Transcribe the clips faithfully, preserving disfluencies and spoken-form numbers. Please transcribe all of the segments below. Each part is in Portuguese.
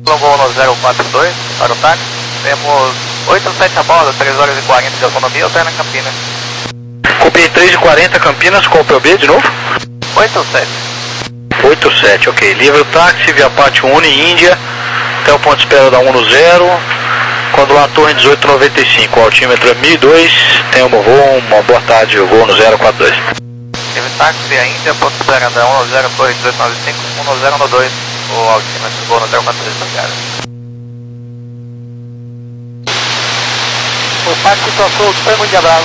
Voo no zero quatro dois para o táxi. Temos oito sete a bordo, três horas e quarenta de autonomia, alterna Campinas. Copiei três e quarenta Campinas, qual é o B de novo? oito sete. oito sete, ok. Livre o táxi, via Pátio Uni, Índia, até o ponto de espera da um no zero, quando lá Torre dezoito noventa e cinco, o altímetro é mil e dois, tem um voo, uma boa tarde, eu vou no zero quatro dois. Livre táxi, via Índia, ponto de espera da um no zero, Torre dezoito noventa e cinco, um no zero no dois, o altímetro, voo no zero quatro dois, obrigado. O táxi trocou, foi muito diabrado.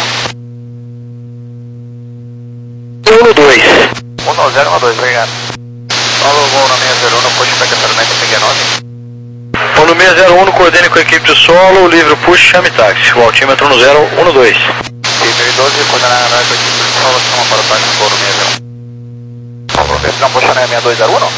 um no dois. um no zero no dois, obrigado. Paulo, voo na seis zero um, push para cancelamento, peguei nove. Vou no seis zero um, coordene com a equipe de solo, livre push, chame táxi, o altímetro no zero um no dois. Livre doze, coordenada com a equipe de solo, chama para o táxi, voo no seis zero um. Paulo, esse não puxa nem a seis dois zero um, não?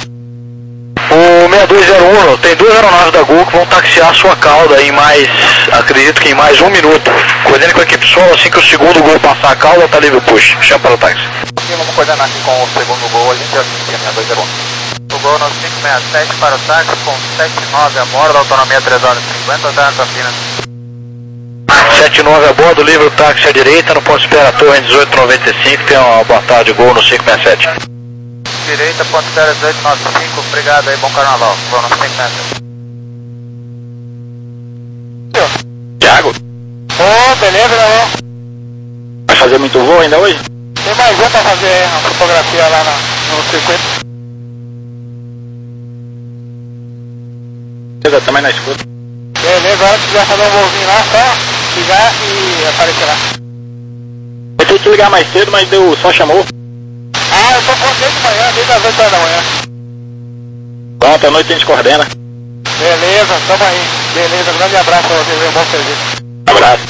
O seis dois zero um, tem duas aeronaves da Gol que vão taxiar sua cauda em mais, acredito que em mais um minuto. Coordene com a equipe solo, assim que o segundo Gol passar a cauda, tá livre push, chama para o táxi. E vamos coordenar aqui com o segundo Gol, a gente já tinha seis dois zero um. O Gol no cinco seis sete para o táxi, com sete nove a bordo, autonomia três horas e cinquenta, alterna Campinas. sete nove a bordo, livre o táxi à direita, no ponto de espera Torre dezoito noventa e cinco, tem uma boa tarde, Gol no cinco seis sete. Direita, ponto de espera dezoito noventa e cinco, obrigado aí, bom carnaval, Gol no cinco seis sete. Thiago? Ô, oh, beleza, não? Vai fazer muito voo ainda hoje? Tem mais um pra fazer a fotografia lá na, no circuito. Beleza, também na escuta. Beleza, agora se quiser fazer um voozinho lá, só ligar e aparecer lá. Eu tenho que ligar mais cedo, mas deu, só chamou. Ah, eu tô com você de manhã, desde as oito horas da manhã. Pronto, à noite a gente coordena. Beleza, tamo aí. Beleza, grande abraço pra vocês, um bom serviço. Abraço.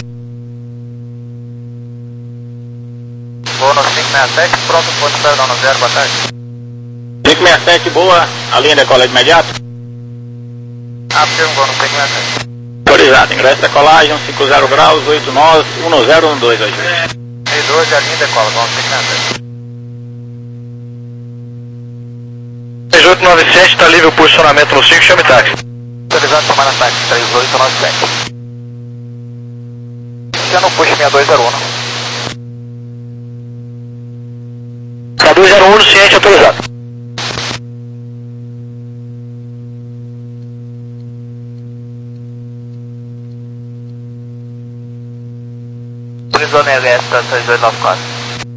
Voo no cinco seis sete, pronto, ponto de espera no zero, boa tarde. cinco seis sete, boa, a linha decola de imediato. Ah, porque um voo no cinco seis sete. Autorizado, ingresso decolagem, cinco zero graus, oito nove, um zero um dois hoje. E doze, a linha decola, voo no cinco seis sete. dezoito noventa e sete, está livre o posicionamento no cinco, chame táxi. Autorizado, tomar na táxi, três oito nove sete. Já não puxa seis dois zero um, não? seis dois zero um, ciente, autorizado. Zona L S, três oito nove quatro.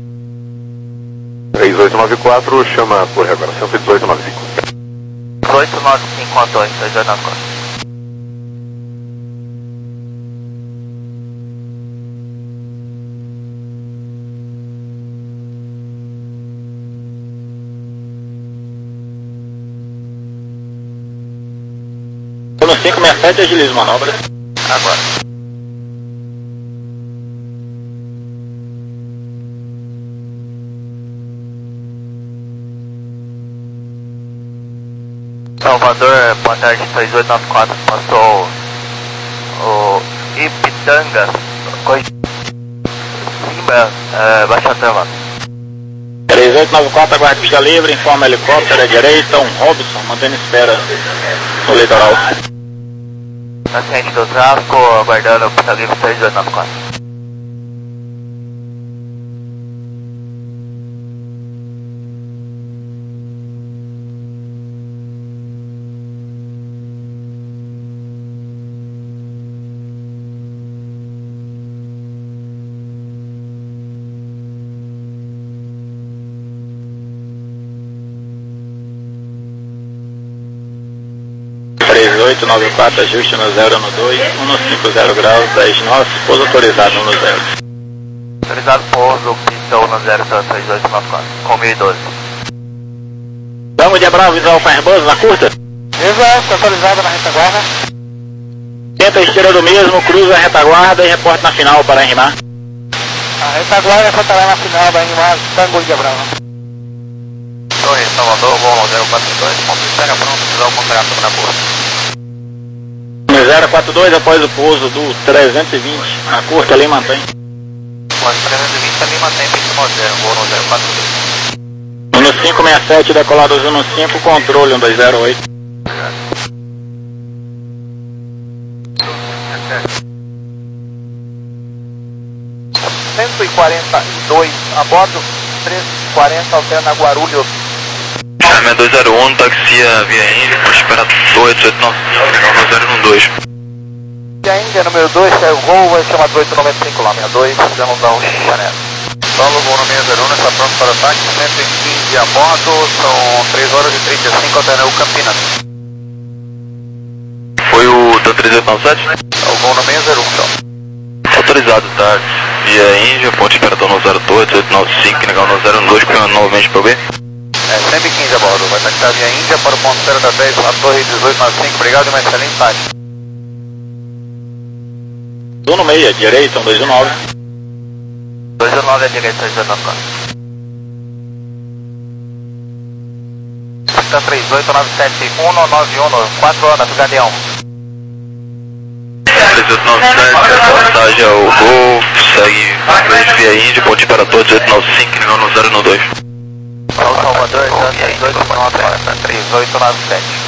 três oito nove quatro, chama a torre agora, cento e dezoito nove cinco. oito nove cinco, dois, três oito nove quatro. Tô no cinco seis sete, agilizo manobra. Agora. Salvador, boa tarde, três oito nove quatro, passou o Ipitanga, Simba, é, Baixa Tama. três oito nove quatro, aguarde pista livre, informa helicóptero à direita, um Robson, mantendo espera no litoral. Na ciente do tráfico, aguardando pista livre três oito nove quatro. três oito nove quatro, ajuste no zero no dois, um no cinco zero graus, dez nove, pouso autorizado no zero. Autorizado pouso, pista um no zero, três oito nove quatro, com mil e doze. Vamos de Bravo, visual com Airbus na curta? Exato, autorizado na retaguarda. Tenta a esteira do mesmo, cruza a retaguarda e reporte na final para enrimar. A retaguarda só estará na final da Enrimar Tango de Brava. Torre, Salvador, voo zero quatro dois, ponto de espera pronto, usar o contrato na curta. zero quatro dois, após o pouso do trezentos e vinte, na curta ali mantém. Pode trezentos e vinte ali mantém pista zero, voo no zero quatro dois. No cinco seis sete, decolado um no cinco, controle um dois zero oito. quarenta e dois a bordo, treze quarenta alterna Guarulhos. seis dois zero um, taxia via Índia, pode esperar oito oito nove, no zero um dois. Via Índia, número dois, é o gol, vai chamar oito nove cinco lá, sessenta e dois, vamos dar um Chanel. Solo gol no meio zero um, está pronto para o ataque, cento e quinze a bordo, são três horas e trinta e cinco, alterna o Campinas. Foi o da três oito nove sete? É o gol no meio zero um, então. Autorizado, táxi via Índia, ponte esperador no zero dois oito nove cinco, negão no zero dois, primando novamente para o B. É, cento e quinze a bordo, vai taxar via Índia para o ponto zero da dez, a torre dezoito noventa e cinco, obrigado e uma excelente tarde. um no meio, direita, um dois nove. dois nove à direita, dois nove quatro. Está três oito nove sete um nove um, quatro horas, Gadeão. três oito nove sete, passagem ao Gol, segue via Índia, ponte esperador dezoito nove cinco, negão no zero dois. São Salvador, três oito nove sete, três oito nove sete.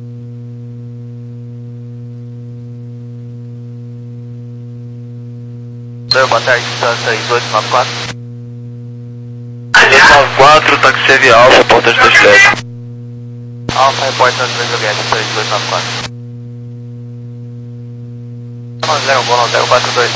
Boa tarde, três oito nove quatro. três oito nove quatro, taxi via Alfa, porta de Juliette. Alfa, repórter de Juliette, três oito nove quatro. zero um zero quatro dois.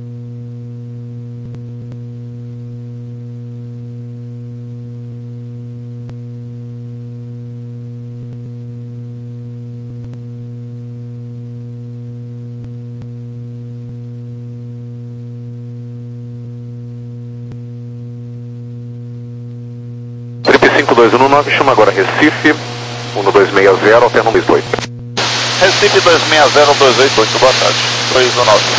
cinco dois um nove, chama agora Recife, um dois seis zero, alterna um dois oito. Recife dois seis zero dois oito oito, boa tarde, dois um nove.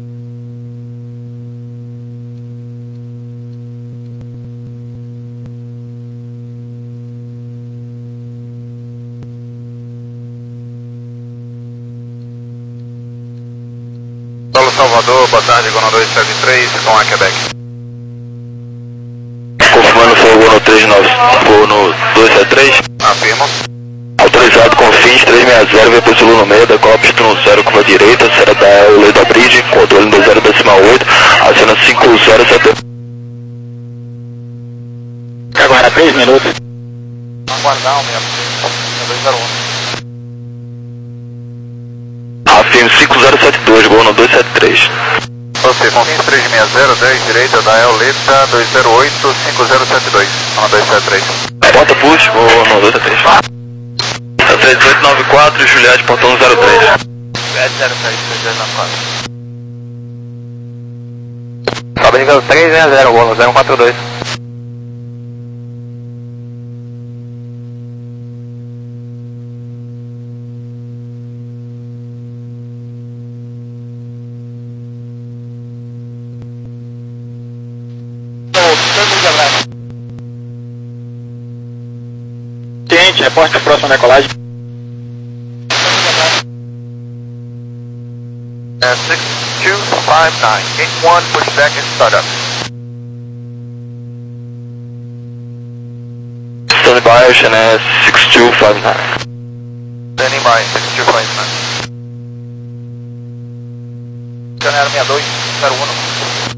Solo Salvador, boa tarde, Gono dois sete três, com a Quebec. Confirmando, foi o Gol no três nove, Gol no dois sete três. Afirmo. Autorizado com fins três seis zero, V P Zulu no meio, decola pista no zero, curva direita, será da Eulei da Bridge, controle no zero decimal oito, acena cinco zero sete. Agora três minutos. Aguardar o mesmo, dois zero um. Afirmo cinco zero sete dois, Gol no dois sete três. Você, com fins três seis zero, dez direita da Euleta, dois zero oito, cinco zero sete dois, dois sete três. Porta push, Gol no dois sete três. três oito nove quatro, Juliette, portão zero três. Juliette zero três, três dois nove quatro. Tá brincando, três seis zero, Gol no zero quatro dois. Ciente, reporte a próxima decolagem. É six two five nine, gate one, pushback and startup. Standing by, Ocean é six two five nine. Standing by, six two five nine. Janela sessenta e dois zero um.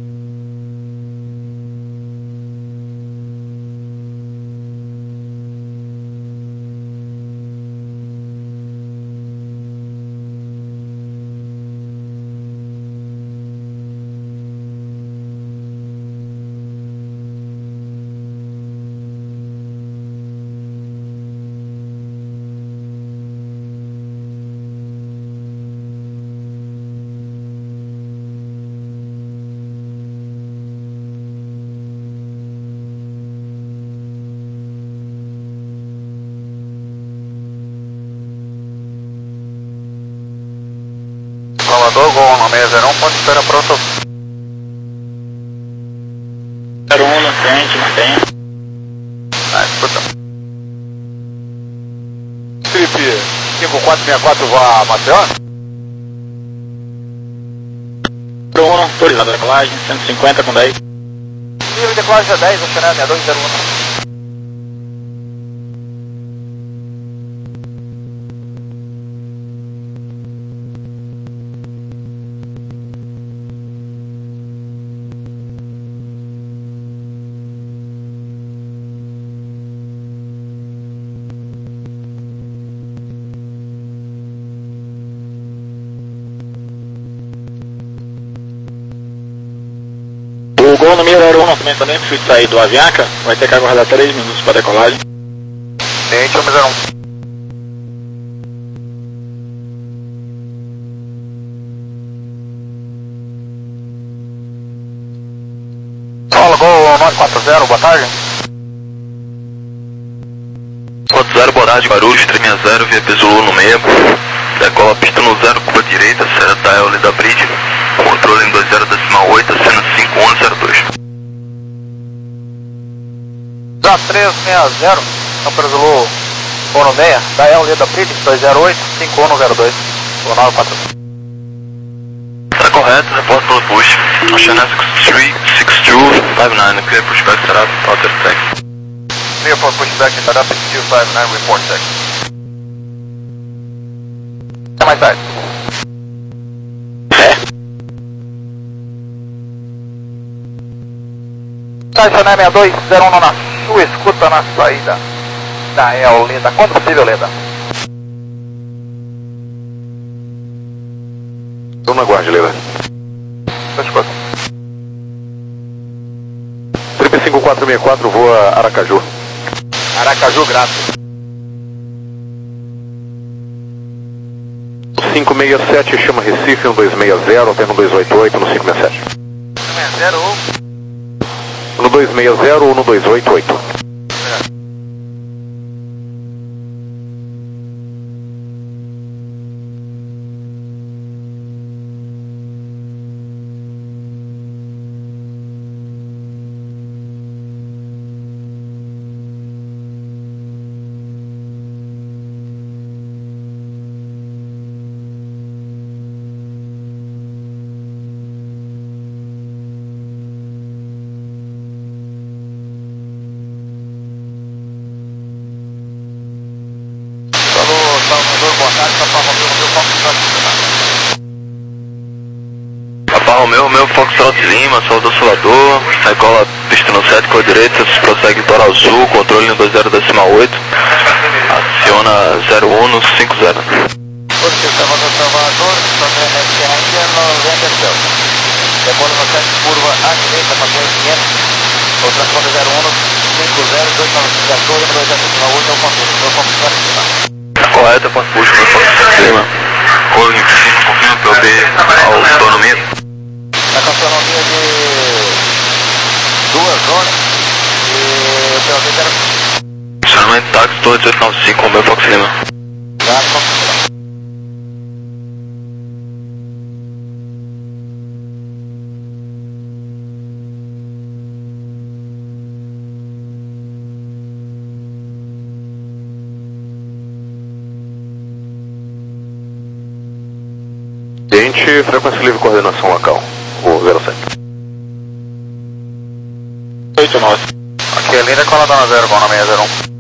Salvador, Gol no seis zero um, ponto espera pronto. zero um na frente, mantenha. Ah, escuta. Felipe, cinco quatro seis quatro vá a Maceió? zero um, autorizado a decolagem, cento e cinquenta com dez. Nível de decolagem é dez, Oceanel sessenta e dois zero um. voo no zero um também, também preciso sair do Avianca, vai ter que aguardar três minutos para decolagem. Tente o zero um. Fala, Gol nove quatro zero, boa tarde. quatro zero, boa tarde, Guarulhos, três seis zero, via Peso no meio. Decola pista no zero, curva direita, série da L da Bridge. Controle em dois zero decimal oito, acena cinco um zero dois. Da três seis zero, São Pedro Zulu, Ono seis, da L da Bridge, dois zero oito, cinco um zero dois, nove quatro zero. Tá correto, repórter pelo push. Oceana six six two five nine, clear pushback setup, outer taxi. Clear for pushback setup, six two five nine, report taxi. Até mais tarde. Caixa sessenta e dois zero um na sua escuta na saída da El Leda, quando possível, Leda. Estou na guarda, Leda. Sua escuta. Trip cinco quatro seis quatro, voa Aracaju. Aracaju, grato. cinco seis sete, chama Recife, um dois seis zero, alterno dois oito oito no cinco seis sete. seis zero ou? No dois seis zero ou no dois oito oito. Papa Romeo, Romeo Foxtrot Lima, saldo oscilador, decola pista no sete com a direita, prossegue litoral sul, controle no dois zero decimal oito, aciona zero um no cinco zero. Sistema do Salvador, Sandra Índia, noventa Delta. Decola no sete, curva à direita, passou em quinhentos, o transporte zero um no cinco zero, dois nove cinco zero, dois zero decimal oito, é o controle, meu foco zero final. Correto, ponto push, meu Foxtrot Lima. Rolo em cinco, confirma P O B, autonomia. Está com autonomia de duas zonas e o P O B zero. Funcionamento táxi, torre dezoito noventa e cinco, com o meu Fox Lima. Grato, confirma. Gente, frequência livre, coordenação local, o zero sete. oito nove. Aqui é linda, cola dona zero, com a seis zero um.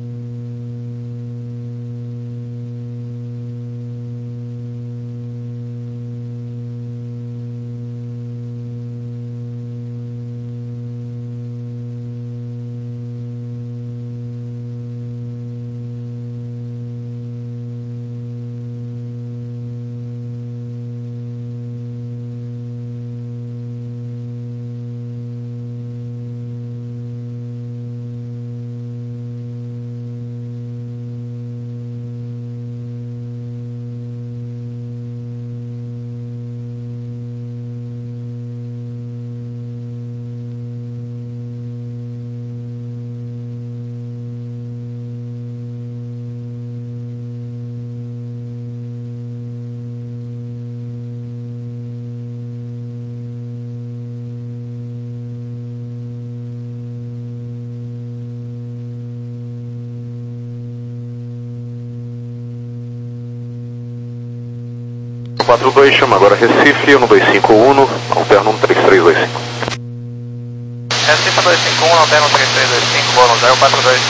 quatro dois, chama agora Recife, um dois cinco um, alterno um três três dois cinco. Recife dois cinco um, alterno três três dois cinco, boa no zero quatro dois.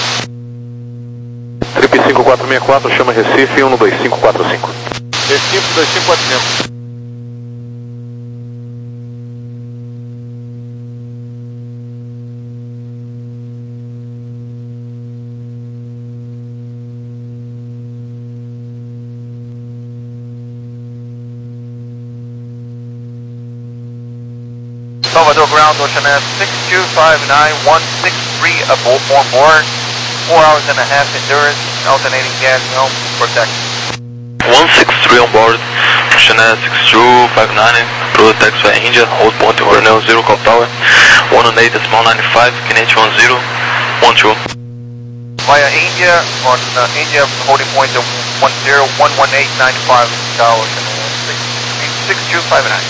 Trip cinco quatro seis quatro, chama Recife, um dois cinco quatro cinco. Recife dois cinco quatro cinco. Salvador Ground, Ocean Air six two five nine, one six three aboard, on board, four hours and a half endurance, alternating gas, no protect. one six three on board, Ocean Air six two five nine, Pro Taxi India, hold point Ornell zero, call tower, one oh eight decimal nine five, Canadian one zero, one two. Via India, on uh, India, holding point of one zero one one eight nine five, Ocean Air six two five nine.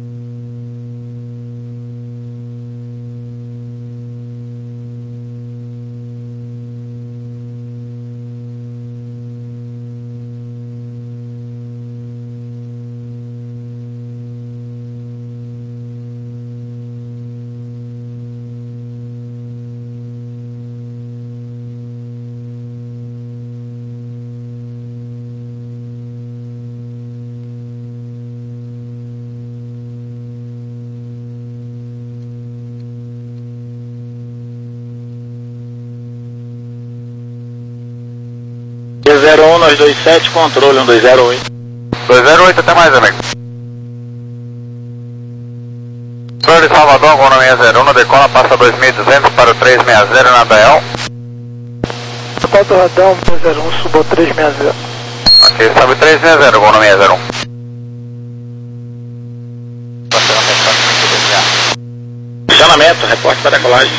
zero um, nós dois sete, controle um dois zero oito. dois zero oito, até mais, amigo. Senhor de Salvador, voo no seis zero um, decola, passa dois mil e duzentos para o trezentos e sessenta na Dael. quatro Radão, dois zero um, subo trezentos e sessenta. Ok, sobe trezentos e sessenta, voo no seis zero um. Funcionamento, reporte para decolagem.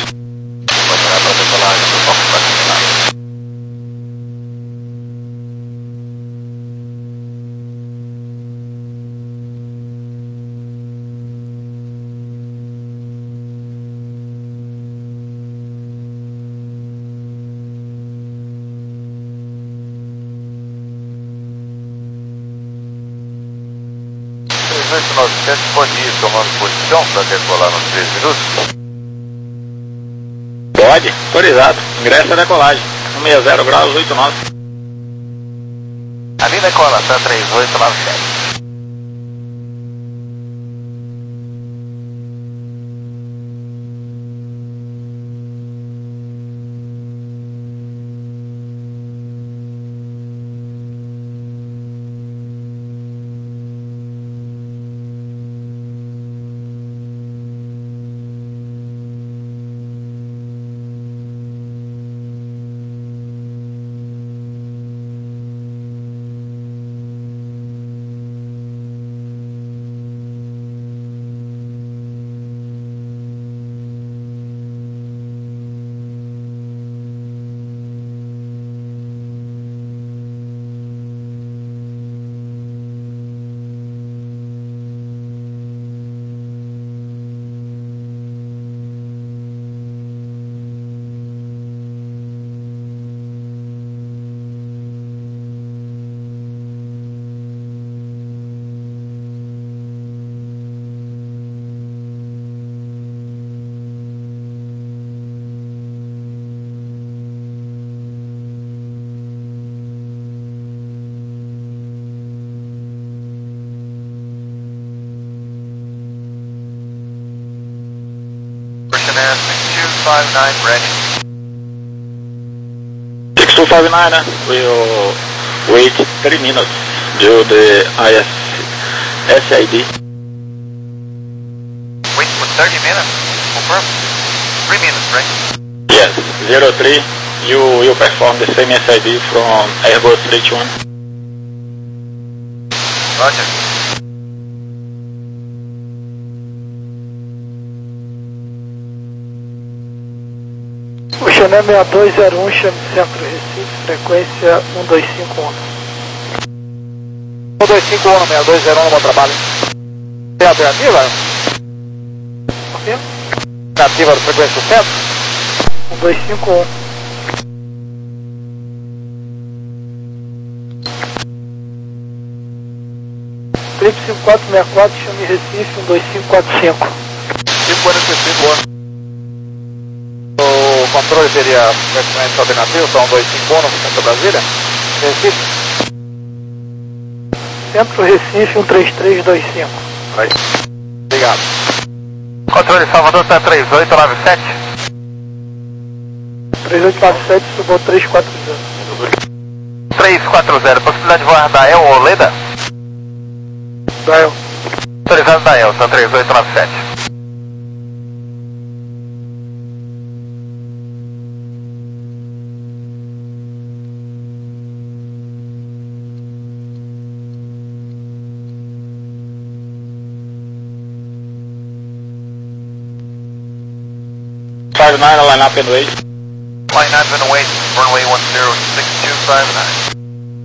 novecentos, pode ir tomando posição para decolar nos três minutos? Pode, autorizado. Ingressa a decolagem. sessenta graus, oito nove. Ali decola, tá trinta e oito nove sete. six two five nine ready. six two five nine, né? We'll wait three minutes due the I S S I D. Wait for thirty minutes? Confirm? three minutes, right? Yes, zero three, you will perform the same S I D from Airbus three two one. Roger. Ocean Air seis dois zero um, chame Centro Recife, frequência um dois cinco um. um dois cinco um, seis dois zero um, bom trabalho. Tem alternativa? Ok. Alternativa da frequência do centro? um dois cinco um. Trip cinco quatro seis quatro, chame Recife um dois cinco quatro cinco. cinco quarenta e cinco, boa. O controle seria frequência alternativa, só um dois cinco um no centro Brasília? Recife? Centro Recife um três três dois cinco. Vai. Obrigado. Controle Salvador está três oito nove sete. três oito nove sete, subiu três quatro zero. três quatro zero, possibilidade de voar da El ou Leda? Dael. Autorizado da El, está três oito nove sete. five nine, line up and wait. Line up and wait, runway one zero six two five nine.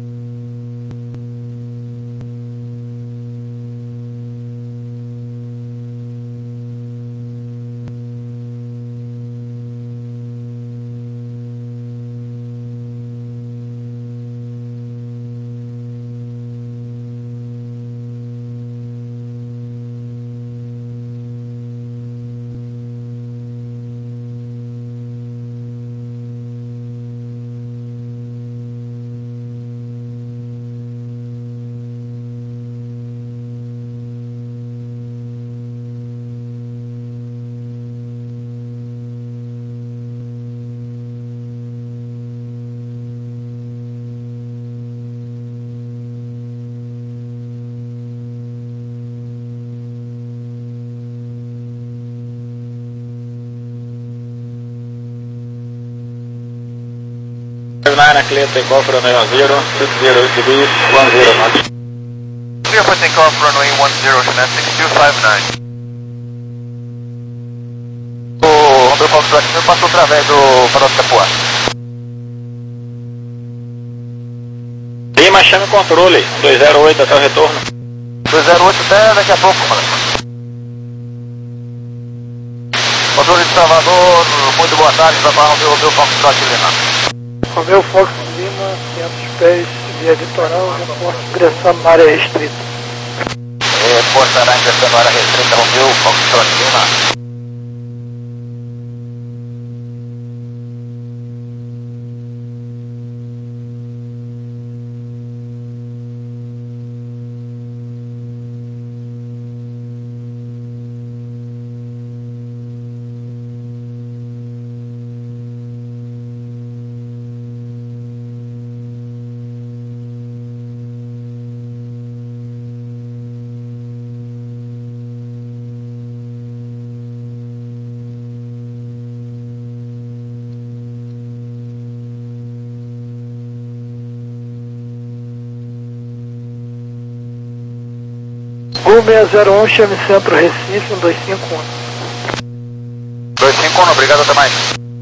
five nine, clear takeoff runway one zero, six zero degrees, one zero knots. Clear for takeoff runway one zero, Channel six two five nine. O Romeo Foxtrot passou através do Paroto Capoá. Lima, chame o controle, dois zero oito até o retorno. dois zero oito até daqui a pouco, mano. Controle de Salvador, muito boa tarde, para o Romeo Foxtrot Lima. Romeo Fox Lima, quinhentos pés, via litoral, reporte ingressando na área restrita. Reportará ingressando na área restrita, Romeo Foxtrot Lima. Gol seis zero um, chame Centro Recife, um dois cinco um. dois cinco um, obrigado, até mais.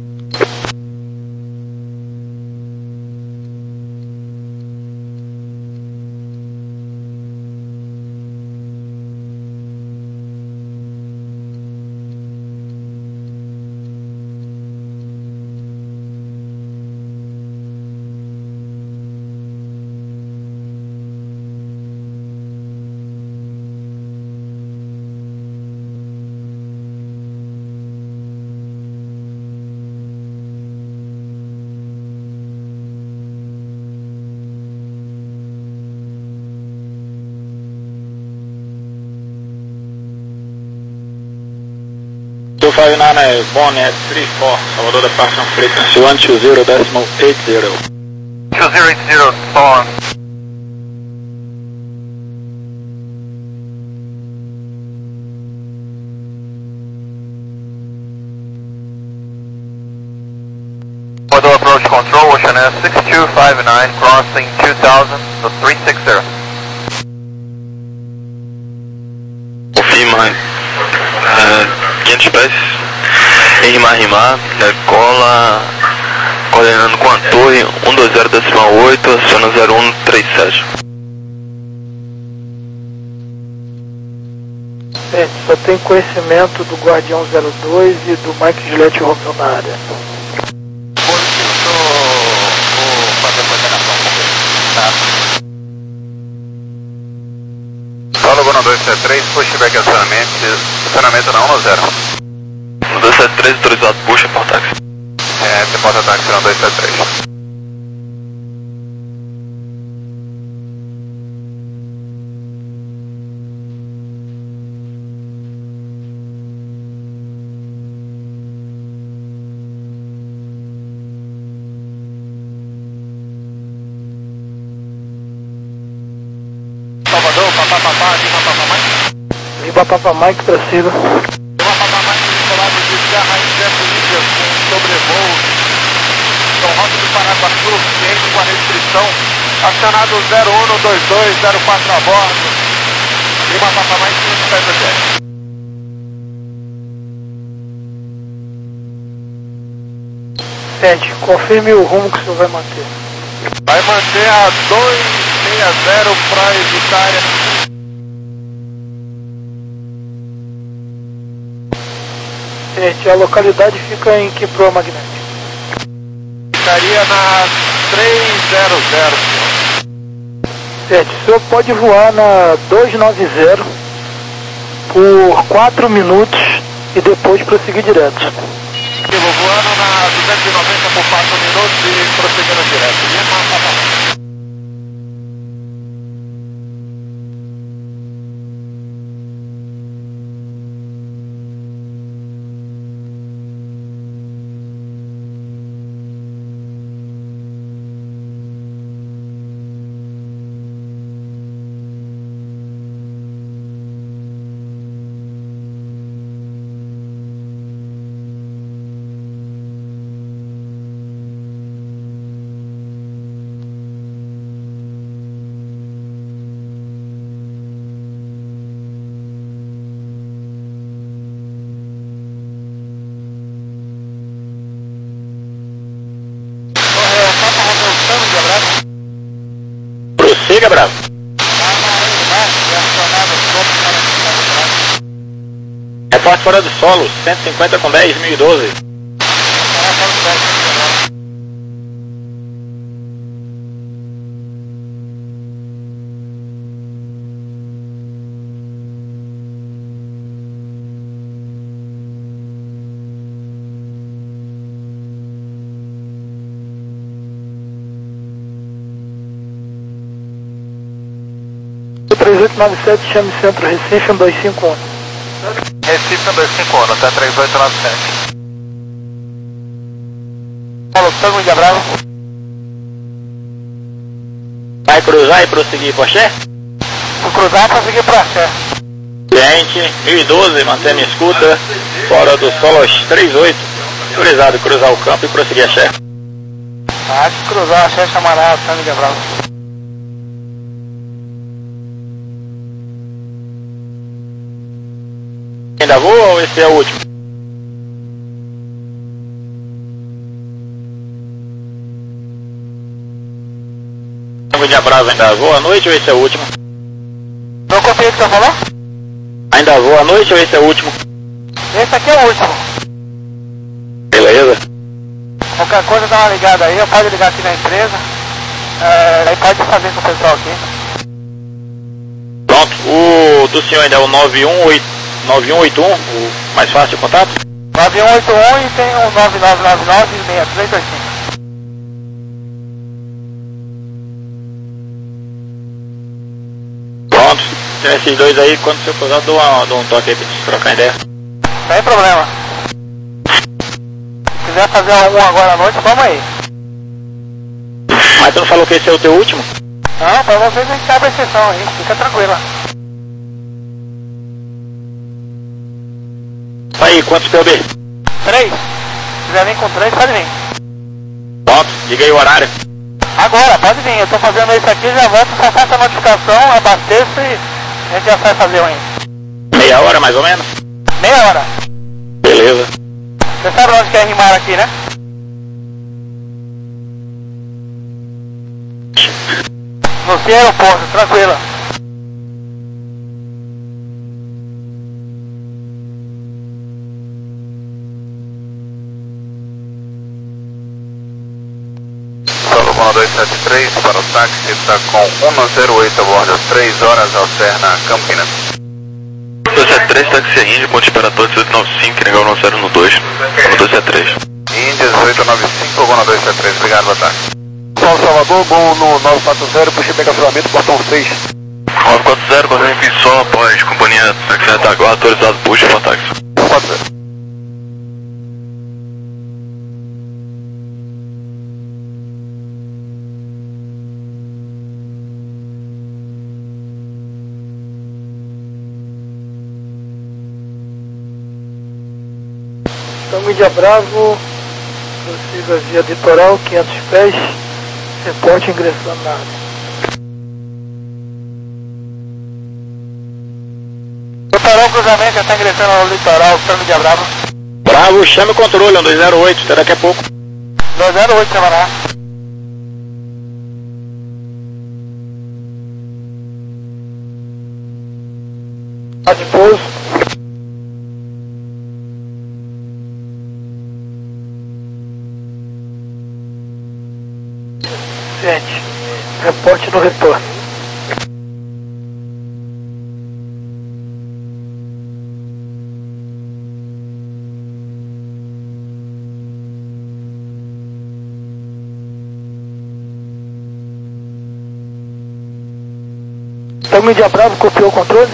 two five nine, Bonnet three four, Salvador departure on frequency one two zero decimal eight zero. two zero eight zero, storm. Auto approach control, Ocean S six two five nine, crossing two thousand to three six zero. Confirma, quinhentos pés, em rimar, rimar, decola, coordenando com a torre, um dois zero decimal oito, aciona zero um três sete. Gente, só tem conhecimento do Guardião zero dois e do Mike Gillette Romeo na área. Positivo, vou fazer a coordenação com ele, tá? Solo Gono dois sete três, pushback acionamento, acionamento na um no zero. No dois sete três, autorizado, puxa, porta-táxi. É, você pode ataque na dois sete três. Salvador, papá, papá, Lima, papá, Mike. Lima, papá, Mike pra cima. Lima, papá, Mike, do lado de Serra e Certo Líder, com sobrevoo. São Roque do Paraguaçu, cliente com a restrição. Acionado zero um dois dois zero quatro a bordo. Lima, papá, Mike, quinhentos pés do jet. Sente, confirme o rumo que o senhor vai manter. Vai manter a dois seis zero para evitar... Sente, a localidade fica em que proa magnética? Ficaria na três zero zero, senhor. Sente, o senhor pode voar na dois nove zero por quatro minutos e depois prosseguir direto. Eu vou voando na duzentos e noventa por quatro minutos e prosseguindo direto. Lima, Prossiga, Bravo. Reporte fora do solo, cento e cinquenta com dez, mil e doze. três oito nove sete, chame Centro Recife, um dois cinco um. Recife um dois cinco um, até três oito nove sete. Alô, Tango Índia Bravo. Vai cruzar e prosseguir por Axé? Vou cruzar para seguir para Axé. Cliente, mil e doze, mantém a minha escuta. Fora do solo aos três oito. Autorizado cruzar o campo e prosseguir Axé. Pode cruzar Axé, chamará Tango Índia Bravo. Ainda voa ou esse é o último? Tango de Bravo ainda voa à noite ou esse é o último? Não confio o que você falou? Ainda voa à noite ou esse é o último? Esse aqui é o último. Beleza. Qualquer coisa dá uma ligada aí, pode ligar aqui na empresa. É, aí pode fazer com o pessoal aqui. Pronto, o do senhor ainda é o nove um oito um, o mais fácil o contato? nove um oito um e tem o nove nove nove nove seis três dois cinco. Pronto, tem esses dois aí, quando você for usar, dou, uma, dou um toque aí pra gente trocar ideia. Não tem problema. Se quiser fazer algum agora à noite, vamos aí. Mas tu não falou que esse é o teu último? Não, pra vocês a gente abre a exceção aí, fica tranquila. Aí, quantos P O B? Três. Se quiser vir com três, pode vir. Pronto, diga aí o horário. Agora, pode vir. Eu tô fazendo isso aqui, já volto, só faço a notificação, abasteço e a gente já sai fazer ainda. Meia hora mais ou menos? Meia hora. Beleza. Você sabe onde que é rimar aqui, né? No seu aeroporto, tranquila. Salomão dois sete três para o táxi, está com um zero oito a bordo, três horas, alterna Campinas. dois sete três, táxi Índia, ponto Imperator dezoito nove cinco, negar o zero no dois, no dois sete três. Índia dezoito nove cinco, Gona dois sete três, obrigado, boa tarde. São Salvador, bom no nove quatro zero, puxa bem cancelamento, portão seis. nove quatro zero, quando vem só após companhia táxi retaguarda, autorizado, puxa para táxi. quatro zero. Tango Índia Bravo, prossiga via litoral, quinhentos pés, reporte ingressando na área. Litoral cruzamento, já está ingressando no litoral, Tango Índia Bravo. Bravo, chame o controle, um dois zero oito, até daqui a pouco. dois zero oito, Camará. Tá de pouso. Gente, reporte no retorno. Tango Índia Bravo, copiou o controle?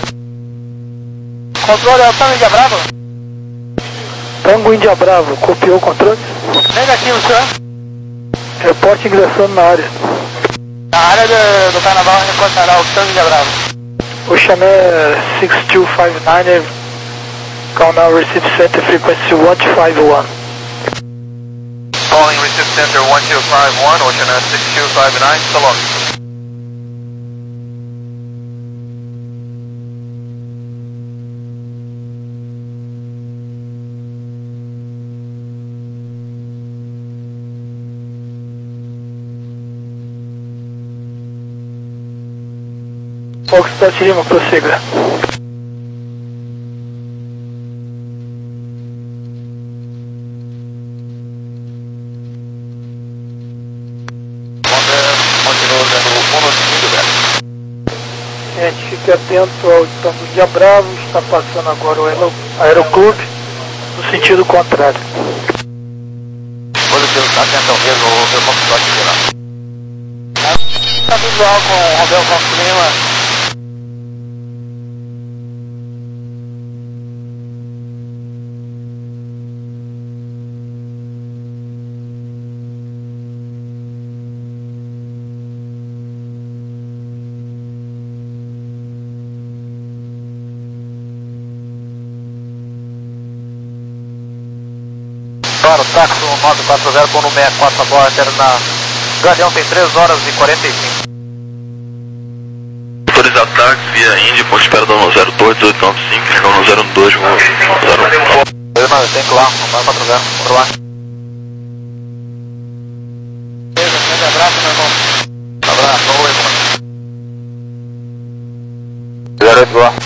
Controle é o Tango Índia Bravo? Tango Índia Bravo, copiou o controle? Negativo, senhor. Reporte ingressando na área. Na área do, do carnaval reportará o Tango Índia Bravo. O Xamé six two five nine, Countdown Receive Center Frequency one two five one. Calling Receive Center one two five one, Ocean six two five nine, so long. Foxtrot Lima, prossiga. Continua usando o Uno cinco, velho. Gente, fique atento ao Tango Índia Bravo, está passando agora o Aero, Aeroclube, no sentido contrário. Positivo, atenção mesmo, o meu Foxtrot Lima. Tá visual com o Robel Fox Lima. Para o táxi nove quatro zero com o sessenta e quatro a bordo, na Galeão tem três horas e quarenta e cinco. Autorizado táxi via Indy, ponto de espera do zero dois oito nove cinco, chegou no zero dois, zero um. Eu não, eu tenho que ir lá, nove quatro zero, por lá. Beleza, grande abraço, meu irmão. Abraço, oi, irmão. zero oito, boa.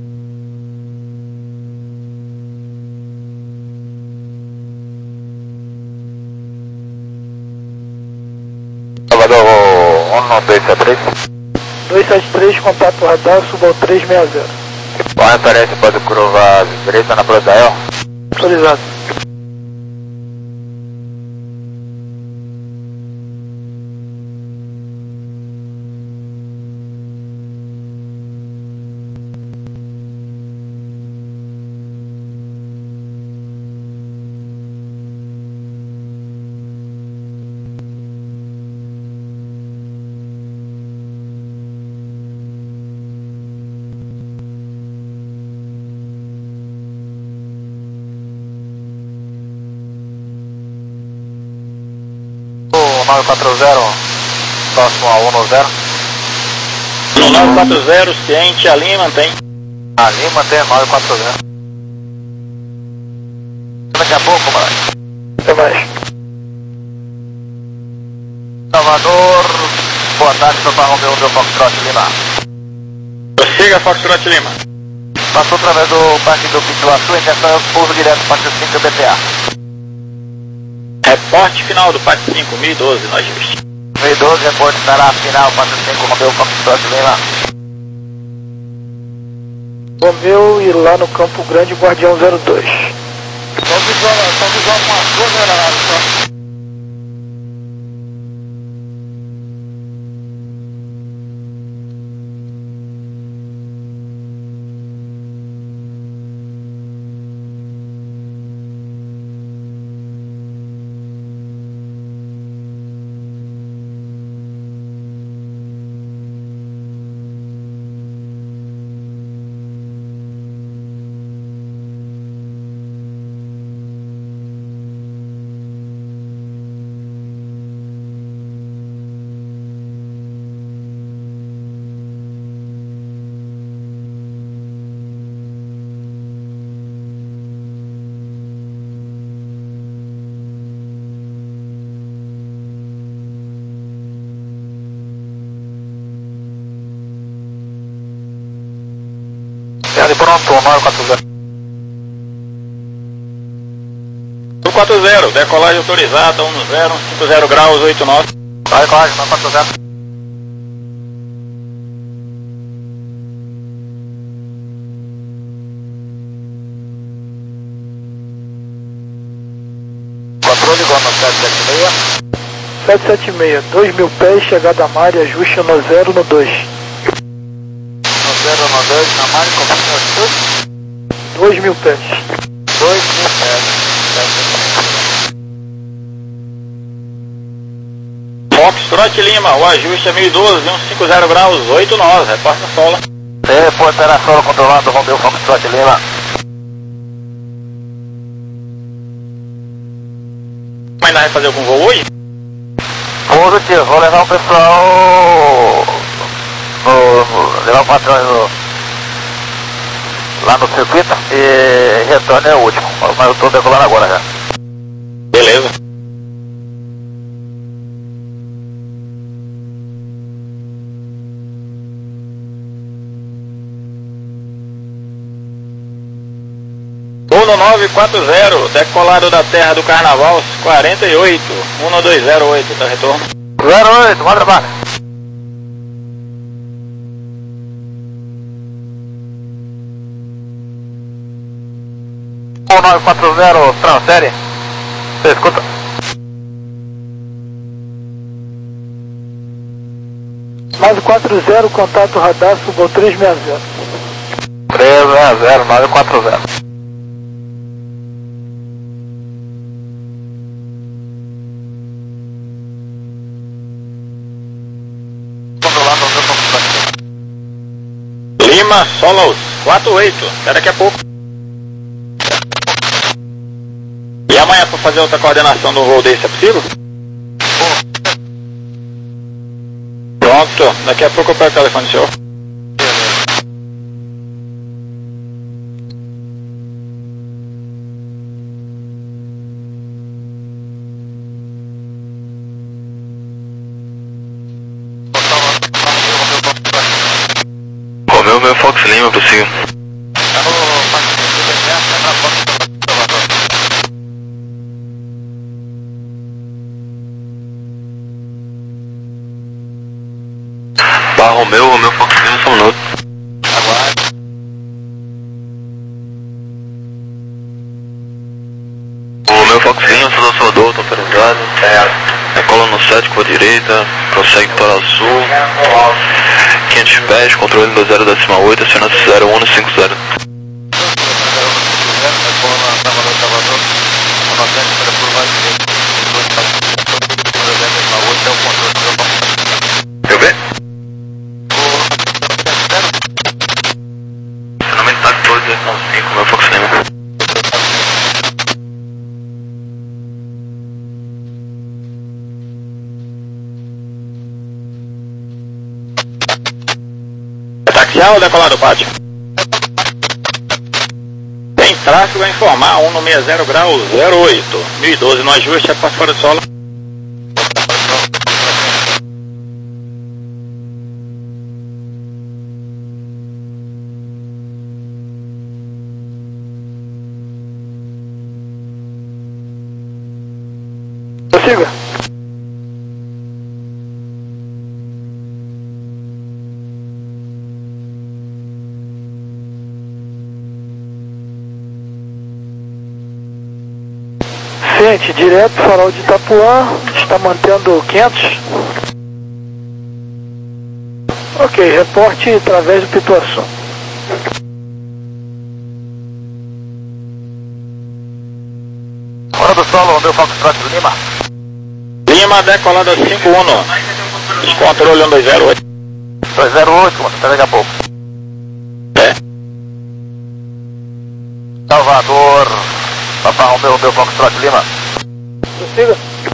Salvador, um dois sete três. dois sete três, contato radar, suba ao três seis zero. Bom, referência, pode curvar direita na Prodael. Autorizado. nove quatro zero, próximo a um zero. nove quatro zero, ciente, a linha mantém. A linha mantém nove quatro zero. Daqui a pouco, mano. Até mais. Salvador, boa tarde, Papa Romeo do Foxtrot Lima. Prossiga, Foxtrot Lima. Passou através do Parque do Pituaçu, intenção é pouso direto para o cinco B T A. Reporte final do Pátio cinco, mil e doze, nós vimos. mil e doze, reporte estará final, quatro cinco, Romeo Foxtrot Lima. Romeu e lá no Campo Grande, Guardião zero dois. Só visual, só visual com as duas aeronaves só. Quase pronto, nove quatro zero. nove quatro zero, decolagem autorizada, um zero, cinco zero graus, oito nove. Vai, decolagem, nove quatro zero. Controle igual no sete sete seis. sete sete seis, dois mil pés, chegada a Mari, ajuste no zero no dois. No zero no dois, na Mari, confirma a altitude? dois mil pés. dois mil pés. Foxtrot Lima, o ajuste é mil e doze, cento e cinquenta graus, oito nove, reporta a sola. Reporta na sola controlando, Romeu Foxtrot Lima. Mas ainda vai fazer algum voo hoje? Positivo, vou levar o pessoal no, no, levar o patrão no, lá no circuito e retorno é o último, mas eu estou decolando agora já. Beleza. Voo no nove quatro zero, decolado da Terra do Carnaval, quarenta e oito, um dois zero oito, tá retorno? zero oito, bora trabalho. um nove quatro zero, transfere. Você escuta? nove quatro zero, contato radar, subo três seis zero. três seis zero, nove quatro zero. Controlando o seu Lima Solos, quatro oito, até daqui a pouco. E amanhã para fazer outra coordenação do voo desse, é possível? Pronto, daqui a pouco eu pego o telefone do senhor. Romeu, meu Fox Lima, prossiga. Barra Romeu, Romeu Fox Lima, só um minuto. Aguarde. Romeu Fox Lima, São Salvador, tô perguntado. Decola no sete com a direita, prossegue para o sul. quinhentos pés, controle do zero décimo oito, acionando zero um cinco zero. Eu vi? Acionamento tá dois dois nove cinco, meu Fox Lima. Taxiar ou decolar do pátio? Tem tráfego a informar, um no sessenta graus, zero oito, mil e doze no ajuste, é para fora do solo. Prossiga. Ciente, direto, farol de Itapuã, está mantendo quinhentos. Ok, reporte através do Pituaçu. Fora do solo, Romeu Foxtrot Lima. Lima decolado cinco um, descontrole um dois zero oito. dois zero oito, até daqui a pouco. É. Salvador, Papai Romeu, Romeu Foxtrot Lima. Prossiga.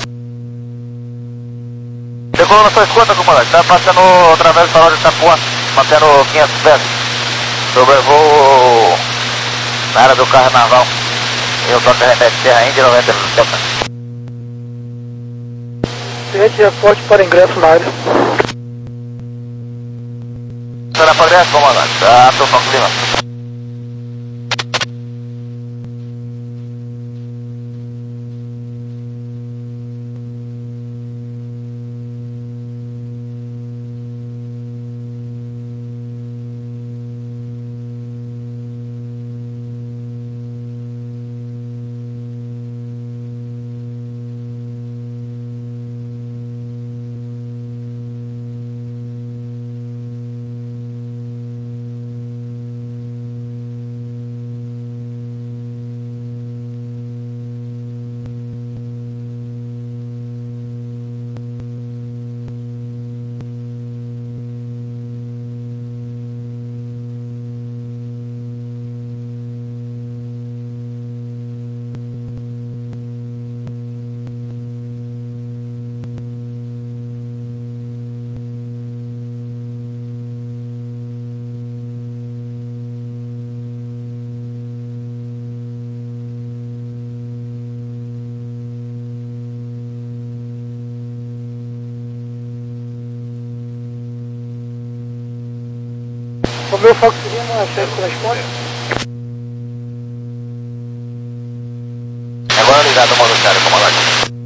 Decolou na sua escuta, comandante. Está passando através do farol de Itapuã, mantendo quinhentos pés. Sobrevoo na área do Carnaval. Eu só remete Terra Índia noventa e sete. Ciente, reporte para ingresso na área. Será para dentro, comandante. Ah, tô Fox Lima. O meu Fox Lima, chefe, corresponde. Agora ligado ao modo sério, comandante.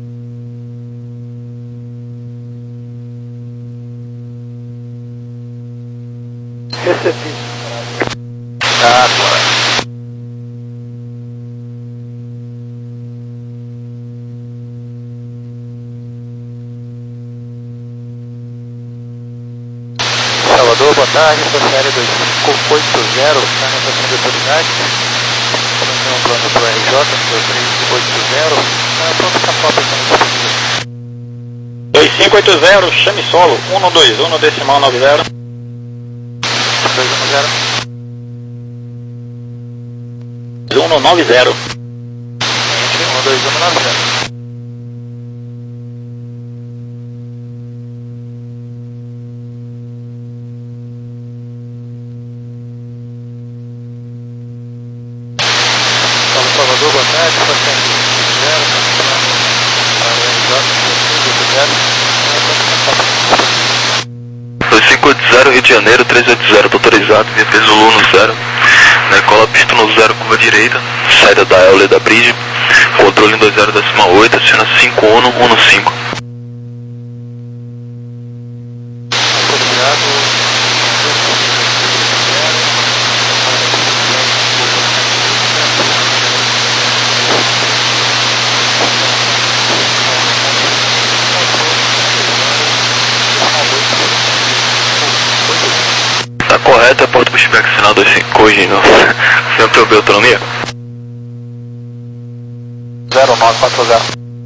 Recebi. Ah, agora. Salvador, boa tarde, sou série dois cinco oito zero, está na estação de autoridade. Tem um plano para o R J, dois três oito zero, está pronto para a própria disponível. dois cinco oito zero, chame solo, um dois um, decimal nove zero. dois um zero. um nove zero. um dois um nove zero. Salvador, boa tarde, sou série zero, para o R J, dois cinco oito zero, Rio de Janeiro, três oito zero, autorizado, via peso Zulu no zero, decola pista no zero, curva direita, saída da Euler da Bridge, controle em dois zero decimal oito, aciona cinco um um cinco. Tá correto, é porto pushback sinal dois cinco hoje, não. Sempre eu vi autonomia? zero nove quatro zero.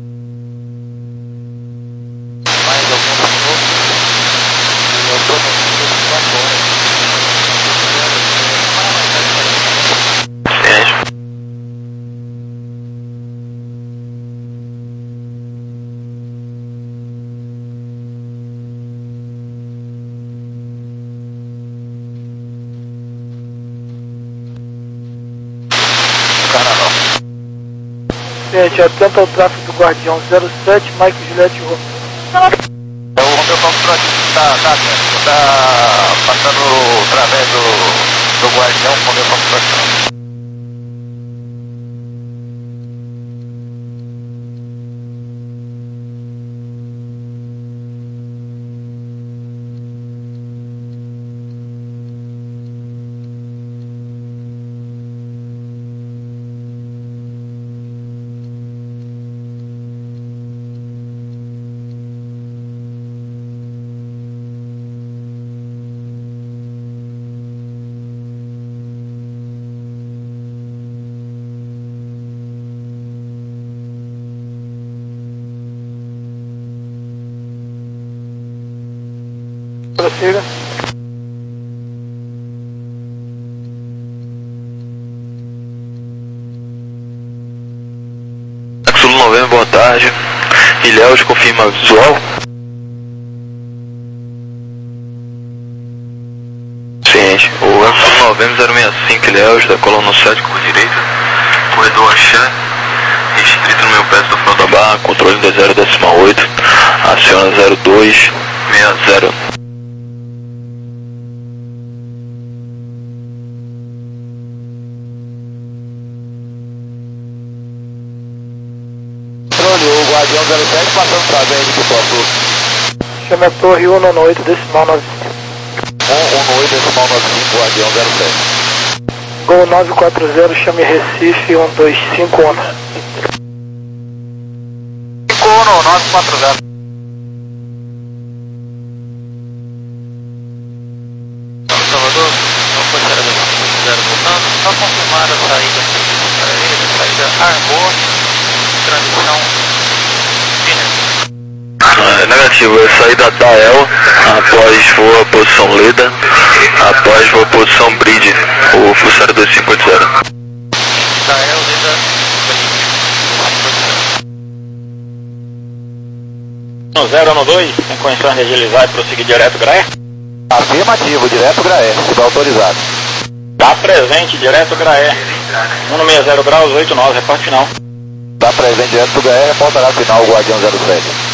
Mais alguns minutos. E eu tô no Ciente. Gente, atenta ao tráfego do Guardião zero sete, Mike Juliette Romeo. É o Romeu Fox por aqui, tá, tá, tá passando através do, do Guardião, o Romeu Fox por aqui. Prossiga. Sul novembro, boa tarde. Ilhéus confirma visual. Ciente. O Sul novembro zero seis cinco Ilhéus, da coluna sete, curva direita. Corredor Axé. Restrito no meu pé do front da barra. Controle dois zero decimal oito. Aciona zero dois seis zero. O Guardião zero sete passando pra bem aqui pro sul. Chame a torre um nove oito, decimal nove cinco. um um oito, decimal nove cinco, Guardião zero sete. Gol nove quatro zero, chame Recife um dois cinco um. cinco um nove quatro zero. Salvador, não foi zero zero voltando, só confirmar a saída, a saída Arbor, transmissão. É negativo, é saída da El, após voa a posição Leda, após voa a posição Bridge, o Fussário dois cinco oito zero. Da El, Leda, No zero no dois, tem condições de agilizar e prosseguir direto Graé? afirmativo, direto Graé, se autorizado. Tá presente, direto Graé. um seis zero graus, oito nove, reporte final. Tá presente direto do Graé, reportará final o Guardião zero sete.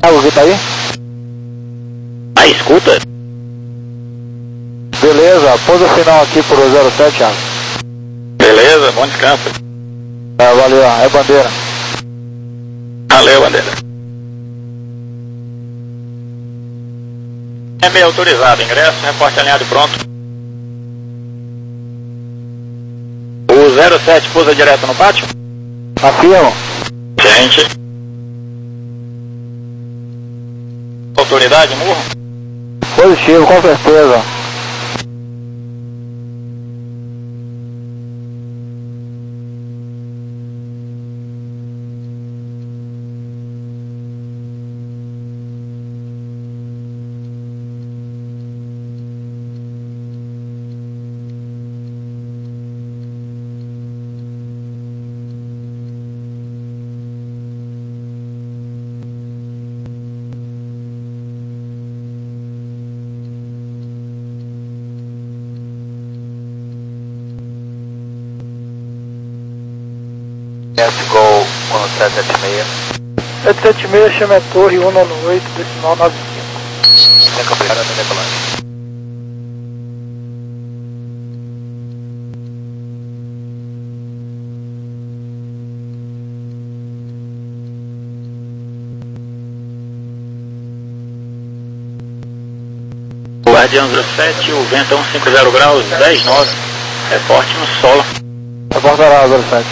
Thiago, que tá aí? Ah, escuta? Beleza, pouso final aqui pro zero sete, Thiago. Beleza, bom descanso. É, valeu, é bandeira. Valeu, bandeira. É meio autorizado, ingresso, reporte alinhado e pronto. O zero sete pousa direto no pátio? Afirmo. Gente. Autoridade, murro? Positivo, com certeza. S Gol um sete sete seis. sete sete seis, chama a torre um nove oito, decimal nove cinco. Muito obrigado, até decolagem. Guardião zero sete, o vento é cento e cinquenta graus, dez nove. Reporte no solo. Reporta lá, zero sete.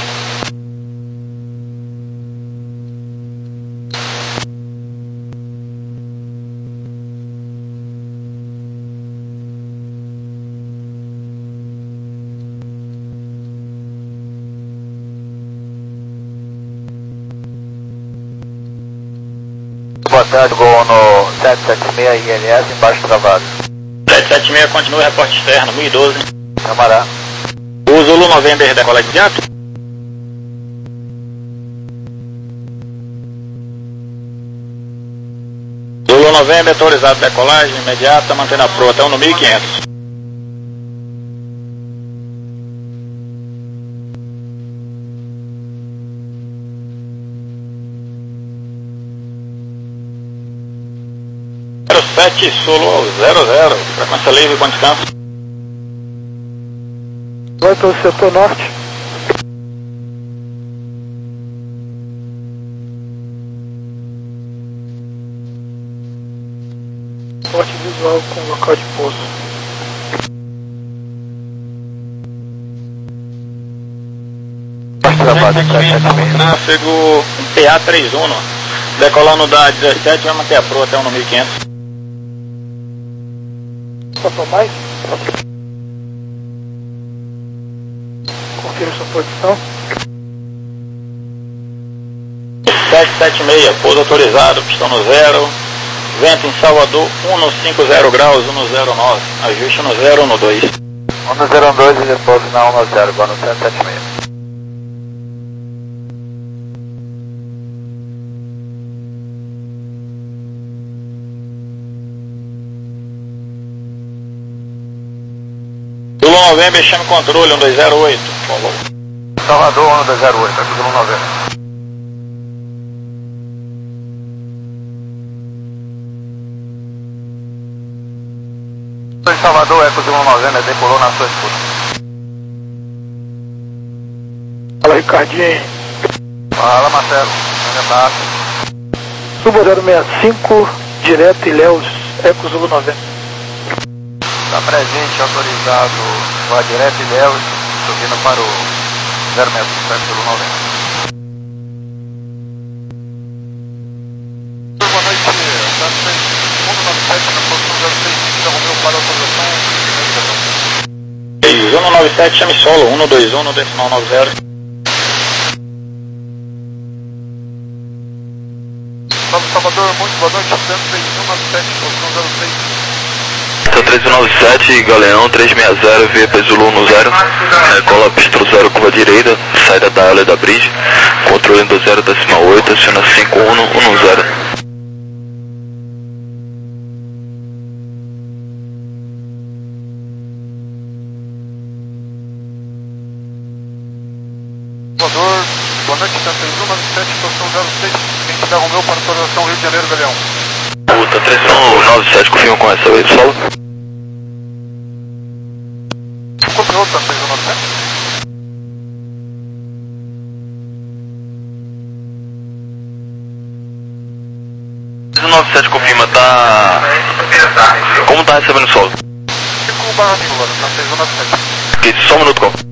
Boa tarde, Gol no sete sete seis I N S, embaixo travado. sete sete seis, continua reporte externo, mil e doze. Camará. O Zulu November decola imediato. Zulu November autorizado decolagem imediata, mantendo a proa até um no mil e quinhentos. zero sete, Solo zero zero, frequência livre, bom descanso. Vai para o setor norte. Porte visual com local de pouso. Embaixo travado, sete sete seis. Tráfego P A trinta e um, decolando da dezessete, vai manter a proa até um no mil e quinhentos. Passou mais? Confira sua posição. sete sete seis, pouso autorizado, pistão no zero. Vento em Salvador, um no cinquenta graus, um no zero nove. Ajuste no zero, um no dois. um no zero dois e depois na um no zero, agora no sete sete seis. Zulu November, chame controle, um dois zero oito. Falou. Salvador um dois zero oito, aqui Zulu November. Salvador, Eco Zulu November, decolou na sua escuta. Fala, Ricardinho. Fala, Marcelo. Grande abraço. Suba zero seis cinco, direto Ilhéus, Eco Zulu noventa. Está presente, autorizado, vá direto e Ilhéus, subindo para o zero seis cinco, Eco Zulu noventa. Boa noite, Santos seis um nove sete, na posição zero seis cinco, arrumou para a autorização. um nove sete, chame solo, um dois um, decimal nove zero. Salvador, muito boa noite, Santos seis um nove sete, posição zero seis cinco. Então três nove sete, Galeão três seis zero, V P Zulu no zero, cola pista zero curva direita, saída da área da bridge, controle do zero decimal oito, aciona cinco um um zero. Salvador, boa noite, está três um nove sete, posição zero seis, quem da Romeu para autorização Rio de Janeiro, Galeão. Puta, três um nove sete, confirma com essa aí, solo. Confirmou, tá três um nove sete? três um nove sete, confirma, tá... Como tá recebendo solo? cinco barra cinco, tá três um nove sete. Ok, só um minuto, com.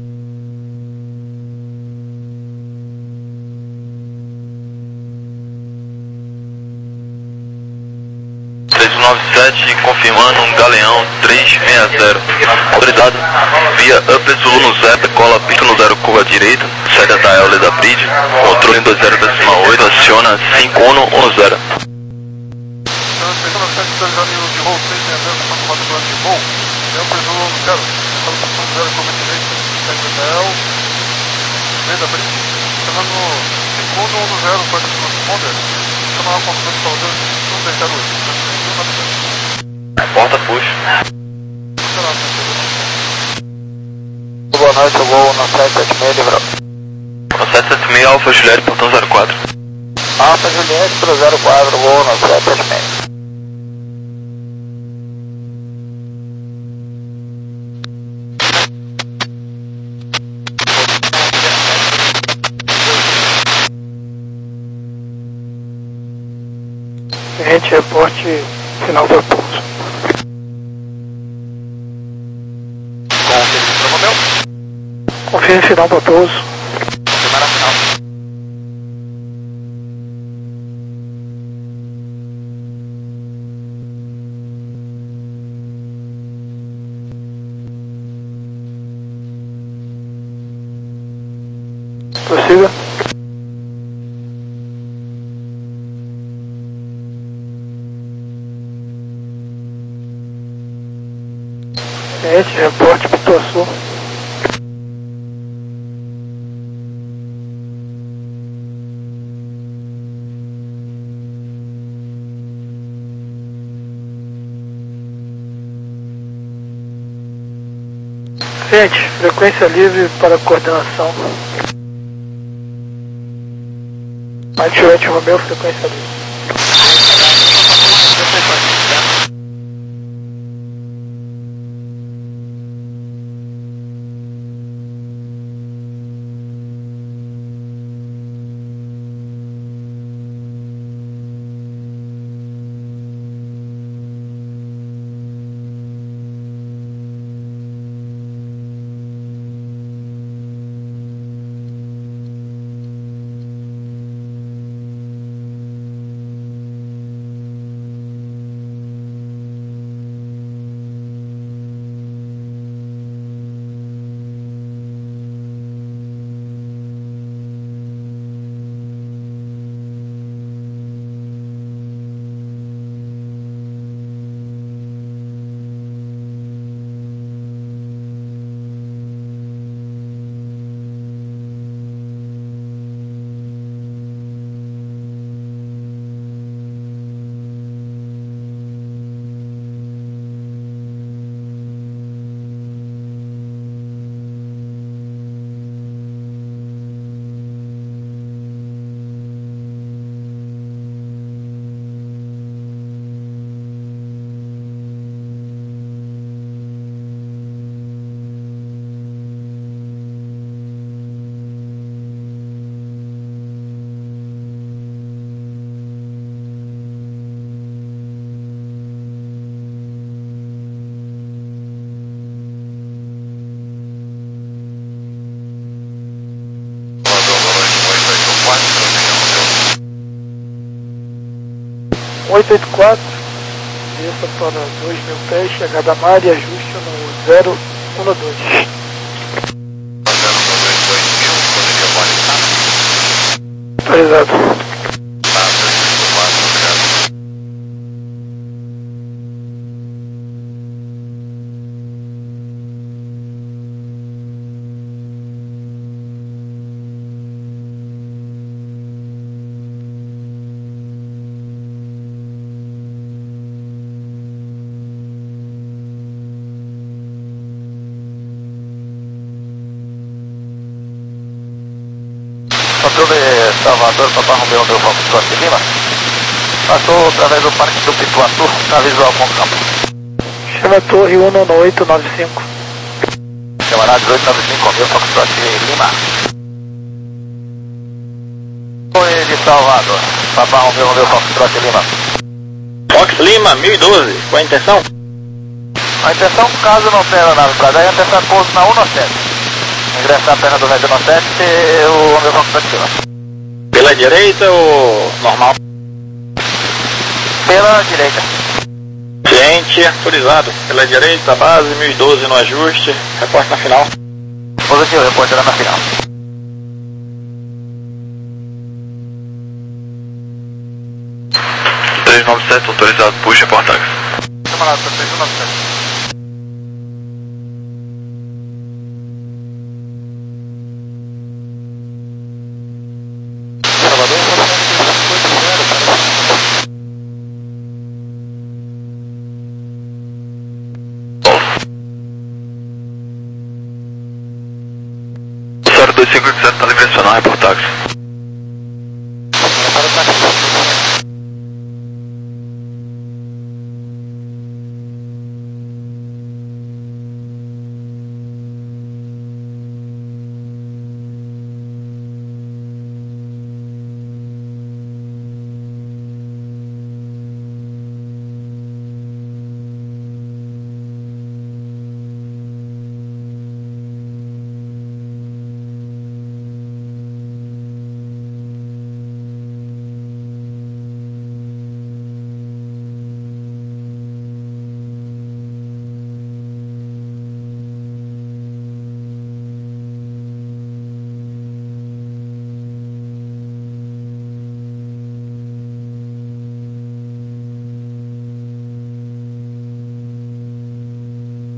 três um nove sete, confirmando um Galeão três seis zero. Autorizado via Upper Zulu no zero, cola pica no zero, curva direita, saída da Euler da Bridge, controle em dois zero decimal oito, aciona cinco um um zero. três um nove sete, autorizado em de voo três seis zero, para comando plano de voo, é o presumo no zero, posição zero, curva direita, saída da Euler da Bridge, chamando cinco um um zero, pode responder, chamar a confusão de Salvador, um três zero oito. Porta puxa. Boa noite, eu vou no sete sete seis, livrado. No sete sete seis, Alfa Juliette, portão zero quatro. Alfa Juliette para zero quatro, vou no sete sete seis. Gente, reporte final do pouso. Confirme para o Romeu. Confirme final do pouso. Confirmar a final. Prossiga. Gente, reporte Pituaçu. Gente, frequência livre para coordenação. Mike Juliette Romeu, frequência livre. oito oito quatro, desça para dois mil pés, chegada a mar e ajuste no zero um dois. Autorizado. sobre Salvador, Papa Romeu, meu Foxtrot Lima. Passou através do Parque do Pituatu, na visual com o campo. Chama Torre um nove oito nove cinco. Camarada dezoito nove cinco, meu Foxtrot Lima. Oi de Salvador, Papa Romeu, meu Foxtrot Lima. Fox Lima, mil e doze, qual a intenção? A intenção, caso não tenha nave para dar, é tentar pouso na um sete. Ingressar a perna do vento no sete e o meu Foxtrot Lima. Pela direita ou normal? Pela direita. Cliente autorizado. Pela direita, base, mil e doze no ajuste. Reporte na final. Positivo, reporterá na final. três nove sete, autorizado, puxa reportagem. Camarada, três nove sete. zero dois cinco zero está direcional, reportagem.